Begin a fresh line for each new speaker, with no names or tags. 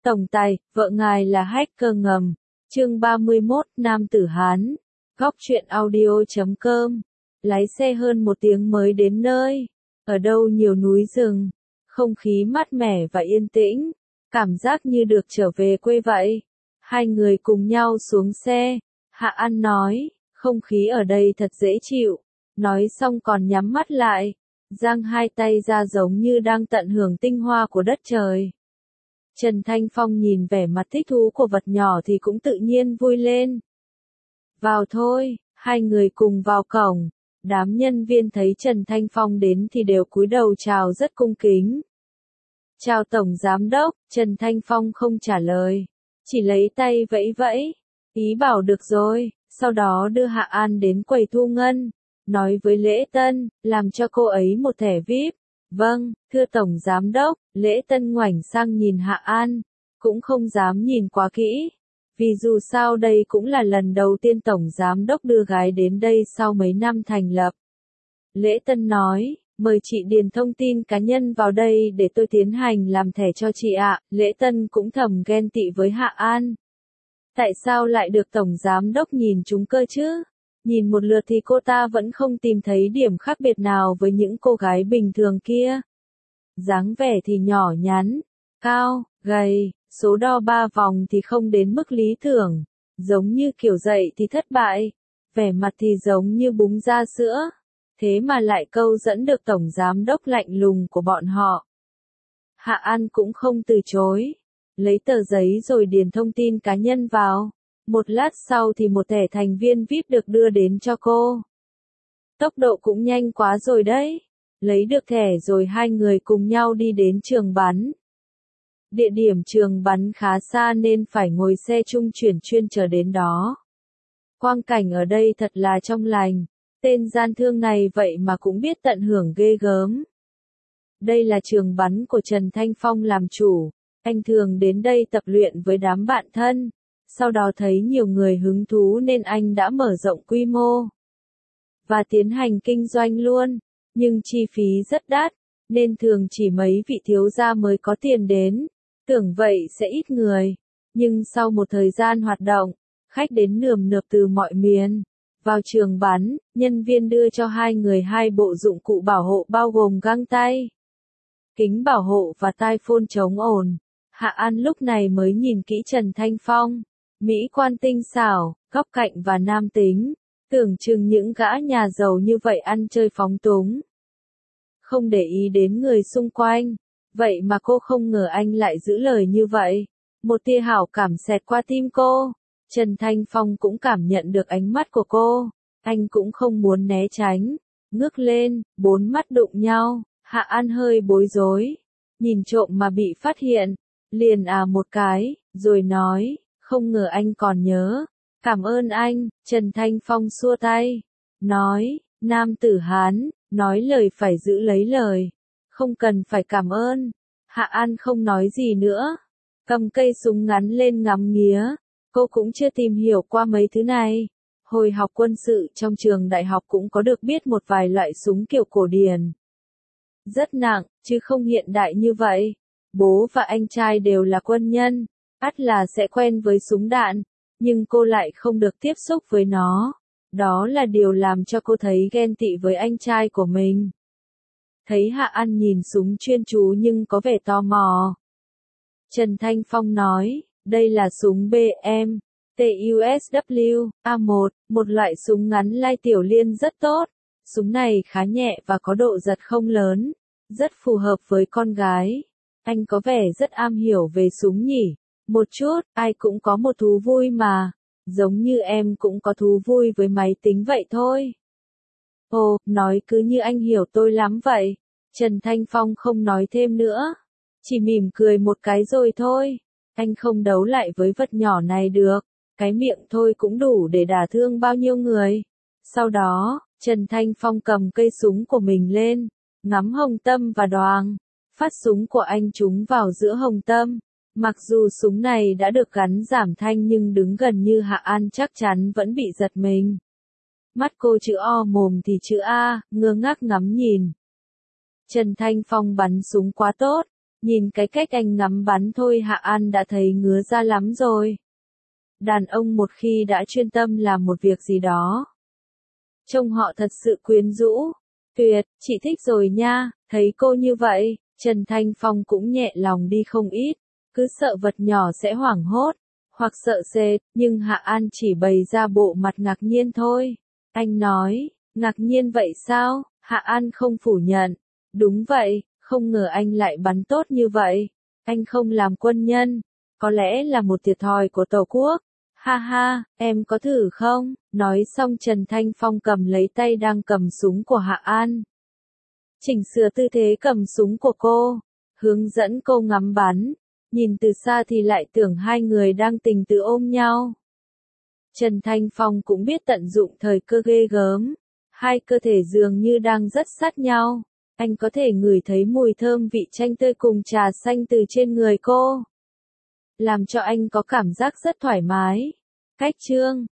Tổng tài, vợ ngài là hacker ngầm. Chương 31, Nam tử Hán. Góc truyện audio.com. Lái xe hơn 1 tiếng mới đến nơi. Ở đâu nhiều núi rừng. Không khí mát mẻ và yên tĩnh. Cảm giác như được trở về quê vậy. Hai người cùng nhau xuống xe. Hạ An nói, không khí ở đây thật dễ chịu. Nói xong còn nhắm mắt lại. Giang hai tay ra giống như đang tận hưởng tinh hoa của đất trời. Trần Thanh Phong nhìn vẻ mặt thích thú của vật nhỏ thì cũng tự nhiên vui lên. Vào thôi, hai người cùng vào cổng. Đám nhân viên thấy Trần Thanh Phong đến thì đều cúi đầu chào rất cung kính. Chào Tổng Giám Đốc, Trần Thanh Phong không trả lời. Chỉ lấy tay vẫy vẫy. Ý bảo được rồi, sau đó đưa Hạ An đến quầy thu ngân. Nói với Lễ Tân, làm cho cô ấy một thẻ VIP. Vâng, thưa Tổng Giám Đốc, Lễ Tân ngoảnh sang nhìn Hạ An, cũng không dám nhìn quá kỹ. Vì dù sao đây cũng là lần đầu tiên Tổng Giám Đốc đưa gái đến đây sau mấy năm thành lập. Lễ Tân nói, mời chị điền thông tin cá nhân vào đây để tôi tiến hành làm thẻ cho chị ạ. Lễ Tân cũng thầm ghen tị với Hạ An. Tại sao lại được Tổng Giám Đốc nhìn trúng cơ chứ? Nhìn một lượt thì cô ta vẫn không tìm thấy điểm khác biệt nào với những cô gái bình thường kia. Dáng vẻ thì nhỏ nhắn, cao, gầy, số đo 3 vòng thì không đến mức lý tưởng, giống như kiểu dậy thì thất bại, vẻ mặt thì giống như búng ra sữa, thế mà lại câu dẫn được Tổng Giám Đốc lạnh lùng của bọn họ. Hạ An cũng không từ chối, lấy tờ giấy rồi điền thông tin cá nhân vào. Một lát sau thì một thẻ thành viên VIP được đưa đến cho cô. Tốc độ cũng nhanh quá rồi đấy. Lấy được thẻ rồi hai người cùng nhau đi đến trường bắn. Địa điểm trường bắn khá xa nên phải ngồi xe trung chuyển chuyên trở đến đó. Quang cảnh ở đây thật là trong lành. Tên gian thương này vậy mà cũng biết tận hưởng ghê gớm. Đây là trường bắn của Trần Thanh Phong làm chủ. Anh thường đến đây tập luyện với đám bạn thân. Sau đó thấy nhiều người hứng thú nên anh đã mở rộng quy mô và tiến hành kinh doanh luôn, nhưng chi phí rất đắt, nên thường chỉ mấy vị thiếu gia mới có tiền đến, tưởng vậy sẽ ít người, nhưng sau một thời gian hoạt động, khách đến nườm nượp từ mọi miền. Vào trường bắn, nhân viên đưa cho hai người 2 bộ dụng cụ bảo hộ bao gồm găng tay, kính bảo hộ và tai phone chống ồn. Hạ An lúc này mới nhìn kỹ Trần Thanh Phong. Mỹ quan tinh xảo, góc cạnh và nam tính, tưởng chừng những gã nhà giàu như vậy ăn chơi phóng túng. Không để ý đến người xung quanh, vậy mà cô không ngờ anh lại giữ lời như vậy. Một tia hảo cảm xẹt qua tim cô, Trần Thanh Phong cũng cảm nhận được ánh mắt của cô, anh cũng không muốn né tránh, ngước lên, 4 mắt đụng nhau, Hạ An hơi bối rối, nhìn trộm mà bị phát hiện, liền một cái, rồi nói. Không ngờ anh còn nhớ. Cảm ơn anh, Trần Thanh Phong xua tay. Nói, nam tử Hán, nói lời phải giữ lấy lời. Không cần phải cảm ơn. Hạ An không nói gì nữa. Cầm cây súng ngắn lên ngắm nghía. Cô cũng chưa tìm hiểu qua mấy thứ này. Hồi học quân sự trong trường đại học cũng có được biết một vài loại súng kiểu cổ điển. Rất nặng, chứ không hiện đại như vậy. Bố và anh trai đều là quân nhân. Ắt là sẽ quen với súng đạn, nhưng cô lại không được tiếp xúc với nó. Đó là điều làm cho cô thấy ghen tị với anh trai của mình. Thấy Hạ An nhìn súng chuyên chú nhưng có vẻ tò mò. Trần Thanh Phong nói, đây là súng BM, TUSW, A1, một loại súng ngắn lai tiểu liên rất tốt. Súng này khá nhẹ và có độ giật không lớn, rất phù hợp với con gái. Anh có vẻ rất am hiểu về súng nhỉ? Một chút, ai cũng có một thú vui mà. Giống như em cũng có thú vui với máy tính vậy thôi. Ồ, nói cứ như anh hiểu tôi lắm vậy. Trần Thanh Phong không nói thêm nữa. Chỉ mỉm cười một cái rồi thôi. Anh không đấu lại với vật nhỏ này được. Cái miệng thôi cũng đủ để đả thương bao nhiêu người. Sau đó, Trần Thanh Phong cầm cây súng của mình lên. Ngắm Hồng Tâm và Đoàng. Phát súng của anh trúng vào giữa Hồng Tâm. Mặc dù súng này đã được gắn giảm thanh nhưng đứng gần như Hạ An chắc chắn vẫn bị giật mình. Mắt cô chữ O mồm thì chữ A, ngơ ngác ngắm nhìn. Trần Thanh Phong bắn súng quá tốt, Nhìn cái cách anh ngắm bắn thôi Hạ An đã thấy ngứa ra lắm rồi. Đàn ông một khi đã chuyên tâm làm một việc gì đó, trông họ thật sự quyến rũ. Tuyệt, chị thích rồi nha, thấy cô như vậy, Trần Thanh Phong cũng nhẹ lòng đi không ít, cứ sợ vật nhỏ sẽ hoảng hốt, hoặc sợ sệt, nhưng Hạ An chỉ bày ra bộ mặt ngạc nhiên thôi. Anh nói, ngạc nhiên vậy sao? Hạ An không phủ nhận. Đúng vậy, không ngờ anh lại bắn tốt như vậy. Anh không làm quân nhân, có lẽ là một thiệt thòi của Tổ quốc. Ha ha, em có thử không? Nói xong Trần Thanh Phong cầm lấy tay đang cầm súng của Hạ An. Chỉnh sửa tư thế cầm súng của cô, hướng dẫn cô ngắm bắn. Nhìn từ xa thì lại tưởng hai người đang tình tứ ôm nhau. Trần Thanh Phong cũng biết tận dụng thời cơ ghê gớm. Hai cơ thể dường như đang rất sát nhau. Anh có thể ngửi thấy mùi thơm vị chanh tươi cùng trà xanh từ trên người cô. Làm cho anh có cảm giác rất thoải mái. Cách chương